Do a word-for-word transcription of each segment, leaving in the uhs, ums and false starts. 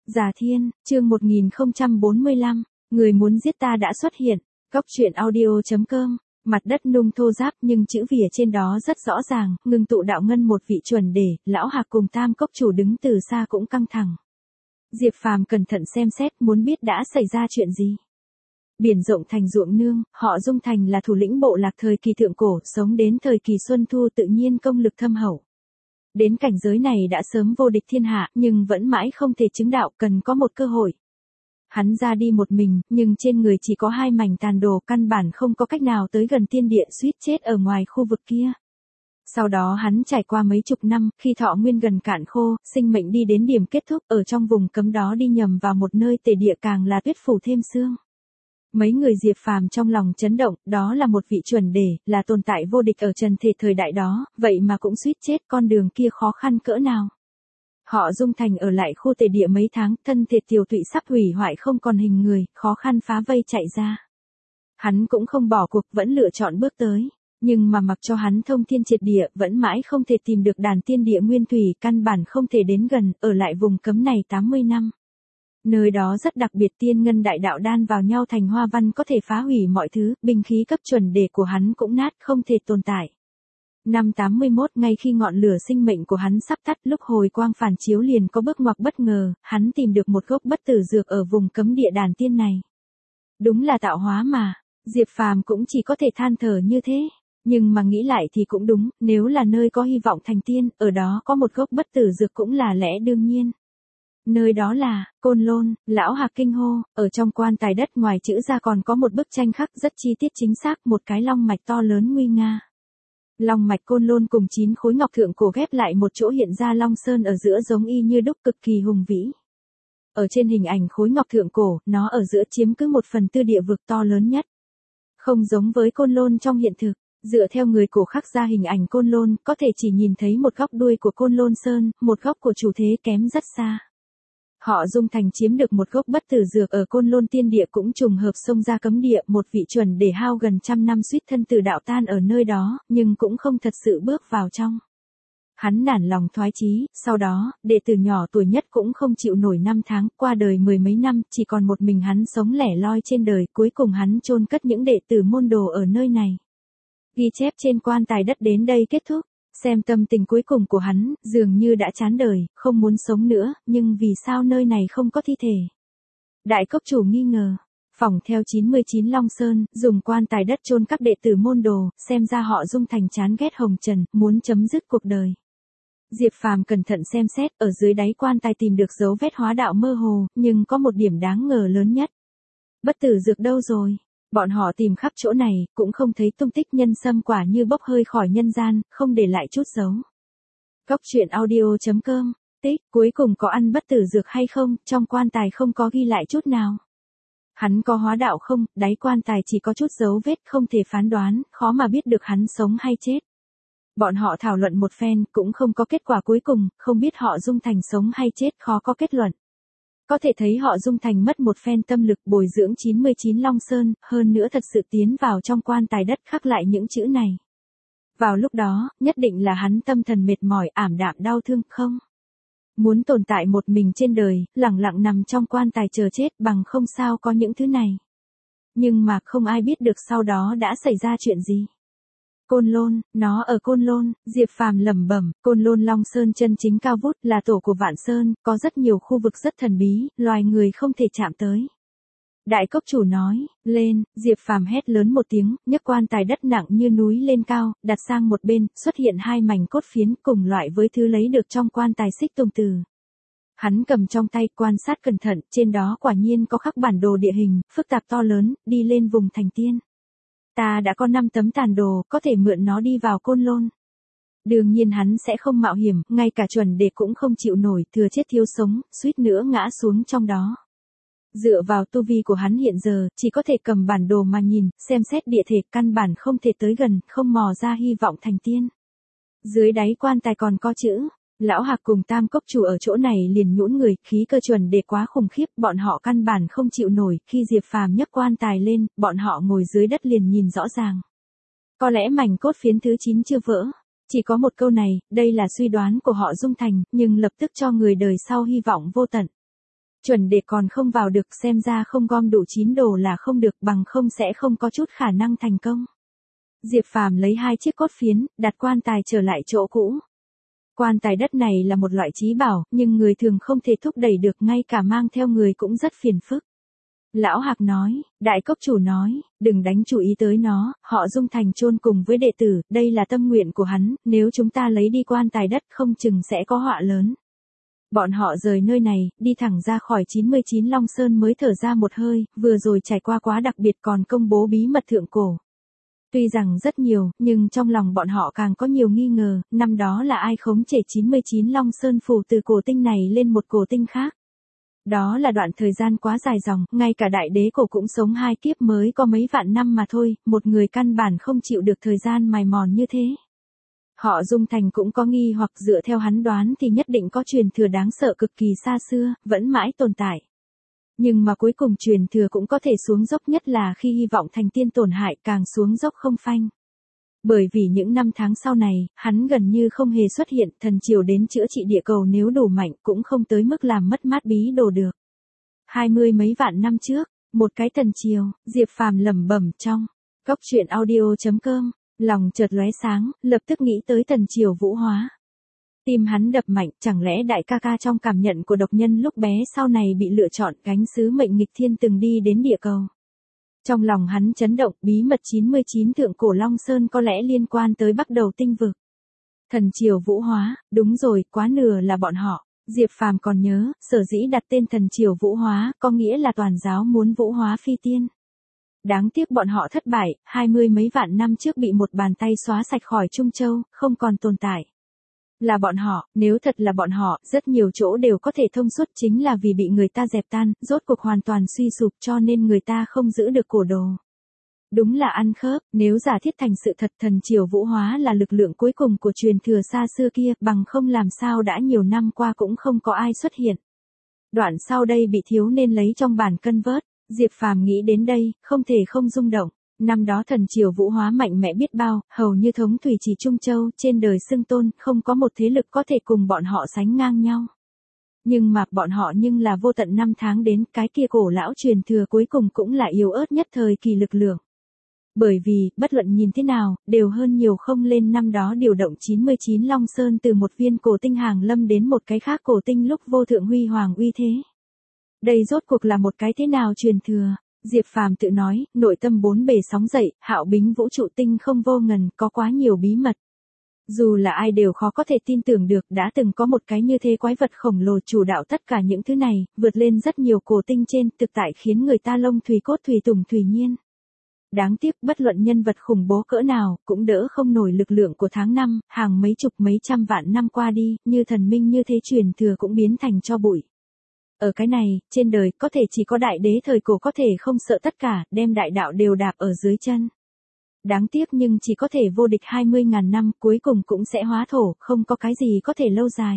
Già Thiên, chương một nghìn không trăm bốn mươi lăm, người muốn giết ta đã xuất hiện. Cốc truyện audio chấm com. Mặt đất nung thô ráp nhưng chữ vỉa trên đó rất rõ ràng, ngưng tụ đạo ngân một vị chuẩn để, lão Hạc cùng Tam Cốc chủ đứng từ xa cũng căng thẳng. Diệp Phàm cẩn thận xem xét muốn biết đã xảy ra chuyện gì. Biển rộng thành ruộng nương, họ Dung Thành là thủ lĩnh bộ lạc thời kỳ thượng cổ, sống đến thời kỳ Xuân Thu tự nhiên công lực thâm hậu. Đến cảnh giới này đã sớm vô địch thiên hạ, nhưng vẫn mãi không thể chứng đạo, cần có một cơ hội. Hắn ra đi một mình, nhưng trên người chỉ có hai mảnh tàn đồ, căn bản không có cách nào tới gần tiên địa, suýt chết ở ngoài khu vực kia. Sau đó hắn trải qua mấy chục năm, khi thọ nguyên gần cạn khô, sinh mệnh đi đến điểm kết thúc, ở trong vùng cấm đó đi nhầm vào một nơi tề địa càng là tuyết phủ thêm sương. Mấy người Diệp Phàm trong lòng chấn động, đó là một vị chuẩn đề, là tồn tại vô địch ở trần thể thời đại đó, vậy mà cũng suýt chết, con đường kia khó khăn cỡ nào. Họ Dung Thành ở lại khu tề địa mấy tháng, thân thể tiều tụy sắp hủy hoại không còn hình người, khó khăn phá vây chạy ra. Hắn cũng không bỏ cuộc, vẫn lựa chọn bước tới, nhưng mà mặc cho hắn thông thiên triệt địa, vẫn mãi không thể tìm được đàn tiên địa nguyên thủy, căn bản không thể đến gần, ở lại vùng cấm này tám mươi năm. Nơi đó rất đặc biệt, tiên ngân đại đạo đan vào nhau thành hoa văn có thể phá hủy mọi thứ, binh khí cấp chuẩn đề của hắn cũng nát, không thể tồn tại. Năm tám mươi mốt, ngay khi ngọn lửa sinh mệnh của hắn sắp tắt, lúc hồi quang phản chiếu liền có bước ngoặt bất ngờ, hắn tìm được một gốc bất tử dược ở vùng cấm địa đàn tiên này. Đúng là tạo hóa mà, Diệp Phàm cũng chỉ có thể than thở như thế. Nhưng mà nghĩ lại thì cũng đúng, nếu là nơi có hy vọng thành tiên, ở đó có một gốc bất tử dược cũng là lẽ đương nhiên. Nơi đó là, Côn Lôn, lão Hạc kinh hô, ở trong quan tài đất ngoài chữ ra còn có một bức tranh khắc rất chi tiết chính xác, một cái long mạch to lớn nguy nga. Long mạch Côn Lôn cùng chín khối ngọc thượng cổ ghép lại một chỗ hiện ra Long Sơn ở giữa giống y như đúc, cực kỳ hùng vĩ. Ở trên hình ảnh khối ngọc thượng cổ, nó ở giữa chiếm cứ một phần tư địa vực to lớn nhất. Không giống với Côn Lôn trong hiện thực, dựa theo người cổ khắc ra hình ảnh Côn Lôn, có thể chỉ nhìn thấy một góc đuôi của Côn Lôn Sơn, một góc của chủ thế kém rất xa. Họ Dung Thành chiếm được một gốc bất tử dược ở Côn Lôn tiên địa cũng trùng hợp xông ra cấm địa, một vị chuẩn để hao gần trăm năm suýt thân từ đạo tan ở nơi đó, nhưng cũng không thật sự bước vào trong. Hắn nản lòng thoái chí, sau đó, đệ tử nhỏ tuổi nhất cũng không chịu nổi năm tháng, qua đời mười mấy năm, chỉ còn một mình hắn sống lẻ loi trên đời, cuối cùng hắn chôn cất những đệ tử môn đồ ở nơi này. Ghi chép trên quan tài đất đến đây kết thúc. Xem tâm tình cuối cùng của hắn, dường như đã chán đời, không muốn sống nữa, nhưng vì sao nơi này không có thi thể? Đại Cốc chủ nghi ngờ. Phỏng theo chín mươi chín Long Sơn, dùng quan tài đất chôn các đệ tử môn đồ, xem ra họ Dung Thành chán ghét hồng trần, muốn chấm dứt cuộc đời. Diệp Phàm cẩn thận xem xét, ở dưới đáy quan tài tìm được dấu vết hóa đạo mơ hồ, nhưng có một điểm đáng ngờ lớn nhất. Bất tử dược đâu rồi? Bọn họ tìm khắp chỗ này, cũng không thấy tung tích, nhân sâm quả như bốc hơi khỏi nhân gian, không để lại chút dấu. Cốc truyện audio chấm com. Tích, cuối cùng có ăn bất tử dược hay không, trong quan tài không có ghi lại chút nào. Hắn có hóa đạo không, đáy quan tài chỉ có chút dấu vết, không thể phán đoán, khó mà biết được hắn sống hay chết. Bọn họ thảo luận một phen, cũng không có kết quả cuối cùng, không biết họ Dung Thành sống hay chết, khó có kết luận. Có thể thấy họ Dung Thành mất một phen tâm lực bồi dưỡng chín mươi chín Long Sơn, hơn nữa thật sự tiến vào trong quan tài đất khắc lại những chữ này. Vào lúc đó, nhất định là hắn tâm thần mệt mỏi, ảm đạm đau thương, không? Muốn tồn tại một mình trên đời, lẳng lặng nằm trong quan tài chờ chết, bằng không sao có những thứ này. Nhưng mà không ai biết được sau đó đã xảy ra chuyện gì. Côn Lôn, nó ở Côn Lôn, Diệp Phàm lẩm bẩm, Côn Lôn Long Sơn chân chính cao vút, là tổ của Vạn Sơn, có rất nhiều khu vực rất thần bí, loài người không thể chạm tới. Đại Cốc chủ nói, lên, Diệp Phàm hét lớn một tiếng, nhấc quan tài đất nặng như núi lên cao, đặt sang một bên, xuất hiện hai mảnh cốt phiến cùng loại với thứ lấy được trong quan tài xích tùng từ. Hắn cầm trong tay, quan sát cẩn thận, trên đó quả nhiên có khắc bản đồ địa hình, phức tạp to lớn, đi lên vùng thành tiên. Ta đã có năm tấm tàn đồ, có thể mượn nó đi vào Côn Lôn. Đương nhiên hắn sẽ không mạo hiểm, ngay cả chuẩn đề cũng không chịu nổi, thừa chết thiếu sống, suýt nữa ngã xuống trong đó. Dựa vào tu vi của hắn hiện giờ, chỉ có thể cầm bản đồ mà nhìn, xem xét địa thể, căn bản không thể tới gần, không mò ra hy vọng thành tiên. Dưới đáy quan tài còn có chữ, lão Hạc cùng Tam Cốc chủ ở chỗ này liền nhũn người, khí cơ chuẩn đề quá khủng khiếp, bọn họ căn bản không chịu nổi, khi Diệp Phàm nhấc quan tài lên, bọn họ ngồi dưới đất liền nhìn rõ ràng. Có lẽ mảnh cốt phiến thứ chín chưa vỡ. Chỉ có một câu này, đây là suy đoán của họ Dung Thành, nhưng lập tức cho người đời sau hy vọng vô tận. Chuẩn đề còn không vào được, xem ra không gom đủ chín đồ là không được, bằng không sẽ không có chút khả năng thành công. Diệp Phàm lấy hai chiếc cốt phiến, đặt quan tài trở lại chỗ cũ. Quan tài đất này là một loại trí bảo, nhưng người thường không thể thúc đẩy được, ngay cả mang theo người cũng rất phiền phức. Lão Hạc nói, đại cốc chủ nói, đừng đánh chú ý tới nó, họ Dung Thành chôn cùng với đệ tử, đây là tâm nguyện của hắn, nếu chúng ta lấy đi quan tài đất không chừng sẽ có họa lớn. Bọn họ rời nơi này, đi thẳng ra khỏi chín mươi chín Long Sơn mới thở ra một hơi, vừa rồi trải qua quá đặc biệt còn công bố bí mật thượng cổ. Tuy rằng rất nhiều, nhưng trong lòng bọn họ càng có nhiều nghi ngờ, năm đó là ai khống chế chín mươi chín Long Sơn phủ từ cổ tinh này lên một cổ tinh khác. Đó là đoạn thời gian quá dài dòng, ngay cả đại đế cổ cũng sống hai kiếp mới có mấy vạn năm mà thôi, một người căn bản không chịu được thời gian mài mòn như thế. Họ Dung Thành cũng có nghi hoặc dựa theo hắn đoán thì nhất định có truyền thừa đáng sợ cực kỳ xa xưa, vẫn mãi tồn tại. Nhưng mà cuối cùng truyền thừa cũng có thể xuống dốc, nhất là khi hy vọng thành tiên tổn hại càng xuống dốc không phanh. Bởi vì những năm tháng sau này, hắn gần như không hề xuất hiện, thần triều đến chữa trị địa cầu nếu đủ mạnh cũng không tới mức làm mất mát bí đồ được. Hai mươi mấy vạn năm trước, một cái thần triều, Diệp Phàm lẩm bẩm trong cốc truyện audio chấm com, lòng chợt lóe sáng, lập tức nghĩ tới thần triều Vũ Hóa. Tim hắn đập mạnh, chẳng lẽ đại ca ca trong cảm nhận của độc nhân lúc bé sau này bị lựa chọn gánh sứ mệnh nghịch thiên từng đi đến địa cầu. Trong lòng hắn chấn động, bí mật chín mươi chín thượng cổ Long Sơn có lẽ liên quan tới Bắc Đầu tinh vực. Thần triều Vũ Hóa, đúng rồi, quá nửa là bọn họ. Diệp Phàm còn nhớ, sở dĩ đặt tên thần triều Vũ Hóa, có nghĩa là toàn giáo muốn Vũ Hóa phi tiên. Đáng tiếc bọn họ thất bại, hai mươi mấy vạn năm trước bị một bàn tay xóa sạch khỏi Trung Châu, không còn tồn tại. Là bọn họ, nếu thật là bọn họ, rất nhiều chỗ đều có thể thông suốt, chính là vì bị người ta dẹp tan, rốt cuộc hoàn toàn suy sụp cho nên người ta không giữ được cổ đồ. Đúng là ăn khớp, nếu giả thiết thành sự thật thần triều Vũ Hóa là lực lượng cuối cùng của truyền thừa xa xưa kia, bằng không làm sao đã nhiều năm qua cũng không có ai xuất hiện. Đoạn sau đây bị thiếu nên lấy trong bản cân vớt, Diệp Phàm nghĩ đến đây, không thể không rung động. Năm đó thần triều Vũ Hóa mạnh mẽ biết bao, hầu như thống thủy chỉ Trung Châu, trên đời xưng tôn, không có một thế lực có thể cùng bọn họ sánh ngang nhau. Nhưng mà, bọn họ nhưng là vô tận năm tháng đến, cái kia cổ lão truyền thừa cuối cùng cũng là yếu ớt nhất thời kỳ lực lượng. Bởi vì, bất luận nhìn thế nào, đều hơn nhiều không lên năm đó điều động chín mươi chín Long Sơn từ một viên cổ tinh hàng lâm đến một cái khác cổ tinh lúc vô thượng huy hoàng uy thế. Đây rốt cuộc là một cái thế nào truyền thừa? Diệp Phàm tự nói, nội tâm bốn bề sóng dậy, hạo bính vũ trụ tinh không vô ngần, có quá nhiều bí mật. Dù là ai đều khó có thể tin tưởng được, đã từng có một cái như thế quái vật khổng lồ chủ đạo tất cả những thứ này, vượt lên rất nhiều cổ tinh trên, thực tại khiến người ta lông thùy cốt thùy tùng thùy nhiên. Đáng tiếc, bất luận nhân vật khủng bố cỡ nào, cũng đỡ không nổi lực lượng của tháng năm, hàng mấy chục mấy trăm vạn năm qua đi, như thần minh như thế truyền thừa cũng biến thành tro bụi. Ở cái này, trên đời, có thể chỉ có đại đế thời cổ có thể không sợ tất cả, đem đại đạo đều đạp ở dưới chân. Đáng tiếc nhưng chỉ có thể vô địch hai mươi ngàn năm, cuối cùng cũng sẽ hóa thổ, không có cái gì có thể lâu dài.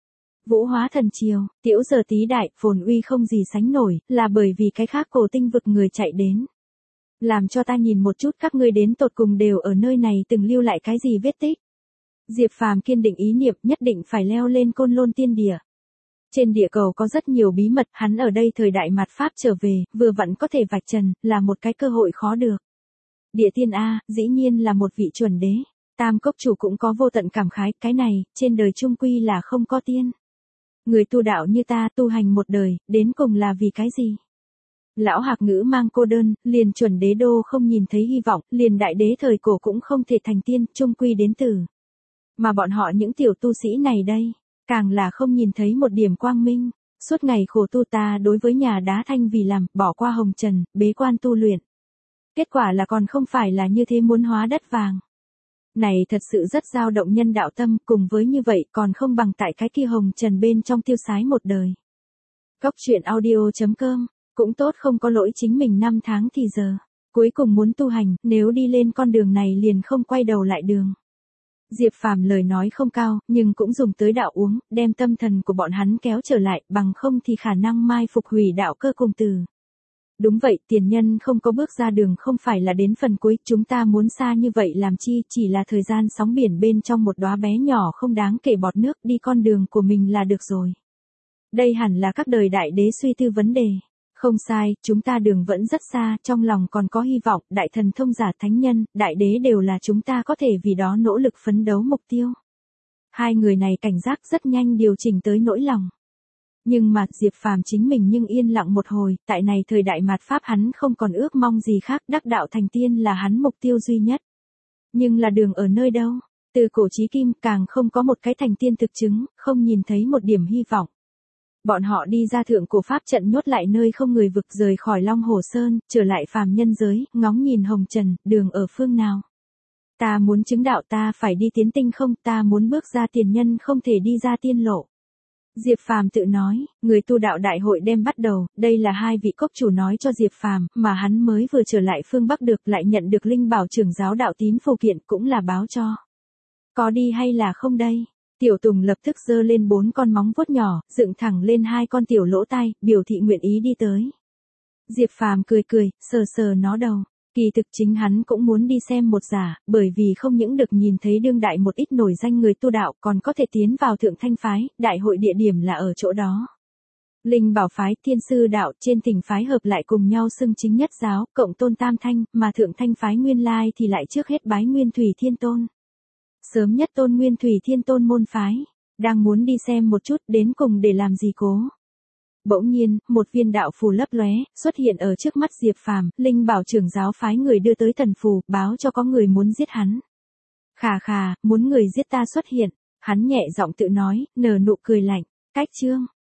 Vũ Hóa thần triều, tiểu giờ tí đại, phồn uy không gì sánh nổi, là bởi vì cái khác cổ tinh vực người chạy đến. Làm cho ta nhìn một chút các ngươi đến tột cùng đều ở nơi này từng lưu lại cái gì vết tích. Diệp Phàm kiên định ý niệm nhất định phải leo lên Côn Lôn Tiên Địa. Trên địa cầu có rất nhiều bí mật, hắn ở đây thời đại mạt Pháp trở về, vừa vặn có thể vạch trần, là một cái cơ hội khó được. Địa tiên A, dĩ nhiên là một vị chuẩn đế. Tam cốc chủ cũng có vô tận cảm khái, cái này, trên đời chung quy là không có tiên. Người tu đạo như ta tu hành một đời, đến cùng là vì cái gì? Lão Hạc ngữ mang cô đơn, liền chuẩn đế đô không nhìn thấy hy vọng, liền đại đế thời cổ cũng không thể thành tiên, chung quy đến tử. Mà bọn họ những tiểu tu sĩ này đây, càng là không nhìn thấy một điểm quang minh, suốt ngày khổ tu ta đối với nhà đá thanh vì làm, bỏ qua hồng trần, bế quan tu luyện. Kết quả là còn không phải là như thế muốn hóa đất vàng. Này thật sự rất dao động nhân đạo tâm, cùng với như vậy còn không bằng tại cái kia hồng trần bên trong tiêu sái một đời. Cốc truyện audio chấm com, cũng tốt không có lỗi chính mình năm tháng thì giờ. Cuối cùng muốn tu hành, nếu đi lên con đường này liền không quay đầu lại đường. Diệp Phàm lời nói không cao, nhưng cũng dùng tới đạo uống, đem tâm thần của bọn hắn kéo trở lại, bằng không thì khả năng mai phục hủy đạo cơ cùng từ. Đúng vậy, tiền nhân không có bước ra đường không phải là đến phần cuối, chúng ta muốn xa như vậy làm chi, chỉ là thời gian sóng biển bên trong một đóa bé nhỏ không đáng kể bọt nước, đi con đường của mình là được rồi. Đây hẳn là các đời đại đế suy tư vấn đề. Không sai, chúng ta đường vẫn rất xa, trong lòng còn có hy vọng, đại thần thông giả thánh nhân, đại đế đều là chúng ta có thể vì đó nỗ lực phấn đấu mục tiêu. Hai người này cảnh giác rất nhanh điều chỉnh tới nỗi lòng. Nhưng mà, Diệp Phàm chính mình nhưng yên lặng một hồi, tại này thời đại mạt Pháp hắn không còn ước mong gì khác, đắc đạo thành tiên là hắn mục tiêu duy nhất. Nhưng là đường ở nơi đâu? Từ cổ chí kim càng không có một cái thành tiên thực chứng, không nhìn thấy một điểm hy vọng. Bọn họ đi ra thượng cổ Pháp trận nhốt lại nơi không người vực rời khỏi Long Hồ Sơn, trở lại phàm nhân giới, ngóng nhìn hồng trần, đường ở phương nào. Ta muốn chứng đạo ta phải đi tiến tinh không, ta muốn bước ra tiền nhân không thể đi ra tiên lộ. Diệp Phàm tự nói, người tu đạo đại hội đem bắt đầu, đây là hai vị cốc chủ nói cho Diệp Phàm, mà hắn mới vừa trở lại phương Bắc được lại nhận được linh bảo trưởng giáo đạo tín phù kiện cũng là báo cho. Có đi hay là không đây? Tiểu Tùng lập tức giơ lên bốn con móng vuốt nhỏ, dựng thẳng lên hai con tiểu lỗ tai, biểu thị nguyện ý đi tới. Diệp Phàm cười cười, sờ sờ nó đầu. Kỳ thực chính hắn cũng muốn đi xem một giả, bởi vì không những được nhìn thấy đương đại một ít nổi danh người tu đạo còn có thể tiến vào thượng thanh phái, đại hội địa điểm là ở chỗ đó. Linh bảo phái, thiên sư đạo, trên thỉnh phái hợp lại cùng nhau xưng chính nhất giáo, cộng tôn tam thanh, mà thượng thanh phái nguyên lai thì lại trước hết bái Nguyên Thủy Thiên Tôn. Sớm nhất tôn Nguyên Thủy Thiên Tôn môn phái, đang muốn đi xem một chút đến cùng để làm gì cố. Bỗng nhiên, một viên đạo phù lấp lóe, xuất hiện ở trước mắt Diệp Phàm, linh bảo trưởng giáo phái người đưa tới thần phù, báo cho có người muốn giết hắn. Khà khà, muốn người giết ta xuất hiện, hắn nhẹ giọng tự nói, nở nụ cười lạnh, cách chương.